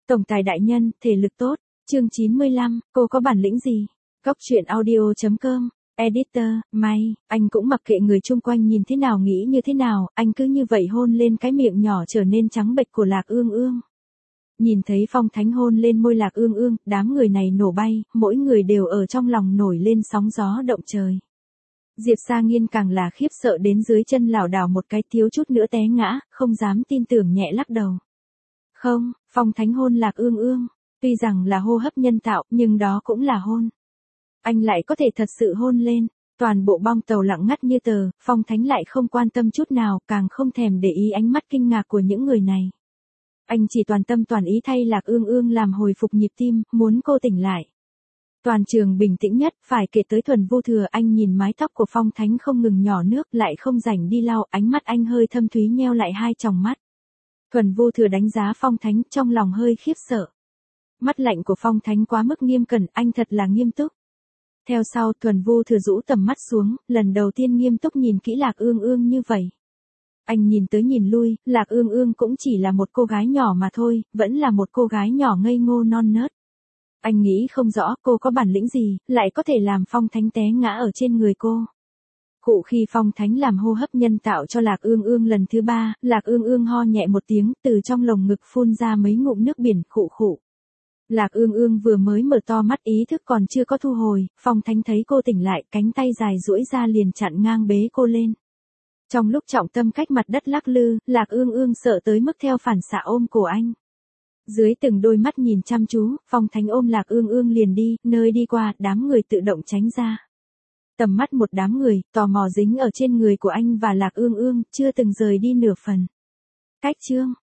Tổng tài đại nhân, thể lực tốt. Chương 95, cô có bản lĩnh gì? Góc truyện audio.com. Editor, May, anh cũng mặc kệ người chung quanh nhìn thế nào nghĩ như thế nào, anh cứ như vậy hôn lên cái miệng nhỏ trở nên trắng bệch của Lạc Ương Ương. Nhìn thấy Phong Thánh hôn lên môi Lạc Ương Ương, đám người này nổ bay, mỗi người đều ở trong lòng nổi lên sóng gió động trời. Diệp Sa Nghiên càng là khiếp sợ đến dưới chân lảo đảo một cái thiếu chút nữa té ngã, không dám tin tưởng nhẹ lắc đầu. Không, Phong Thánh hôn Lạc Ương Ương, tuy rằng là hô hấp nhân tạo, nhưng đó cũng là hôn. Anh lại có thể thật sự hôn lên, toàn bộ bong tàu lặng ngắt như tờ, Phong Thánh lại không quan tâm chút nào, càng không thèm để ý ánh mắt kinh ngạc của những người này. Anh chỉ toàn tâm toàn ý thay Lạc Ương Ương làm hồi phục nhịp tim, muốn cô tỉnh lại. Toàn trường bình tĩnh nhất, phải kể tới Thuần Vô Thừa, anh nhìn mái tóc của Phong Thánh không ngừng nhỏ nước, lại không rảnh đi lau, ánh mắt anh hơi thâm thúy nheo lại hai tròng mắt. Thuần Vô Thừa đánh giá Phong Thánh, trong lòng hơi khiếp sợ. Mắt lạnh của Phong Thánh quá mức nghiêm cẩn, anh thật là nghiêm túc. Theo sau, Thuần Vô Thừa rũ tầm mắt xuống, lần đầu tiên nghiêm túc nhìn kỹ Lạc Ương Ương như vậy. Anh nhìn tới nhìn lui, Lạc Ương Ương cũng chỉ là một cô gái nhỏ mà thôi, vẫn là một cô gái nhỏ ngây ngô non nớt. Anh nghĩ không rõ cô có bản lĩnh gì, lại có thể làm Phong Thánh té ngã ở trên người cô. Cụ khi Phong Thánh làm hô hấp nhân tạo cho Lạc Ương Ương lần thứ 3, Lạc Ương Ương ho nhẹ một tiếng, từ trong lồng ngực phun ra mấy ngụm nước biển, khụ khụ. Lạc Ương Ương vừa mới mở to mắt ý thức còn chưa có thu hồi, Phong Thánh thấy cô tỉnh lại, cánh tay dài duỗi ra liền chặn ngang bế cô lên. Trong lúc trọng tâm cách mặt đất lắc lư, Lạc Ương Ương sợ tới mức theo phản xạ ôm cổ anh. Dưới từng đôi mắt nhìn chăm chú, Phong Thánh ôm Lạc Ương Ương liền đi, nơi đi qua, đám người tự động tránh ra. Tầm mắt một đám người, tò mò dính ở trên người của anh và Lạc Ương Ương, chưa từng rời đi nửa phần. Cách chương.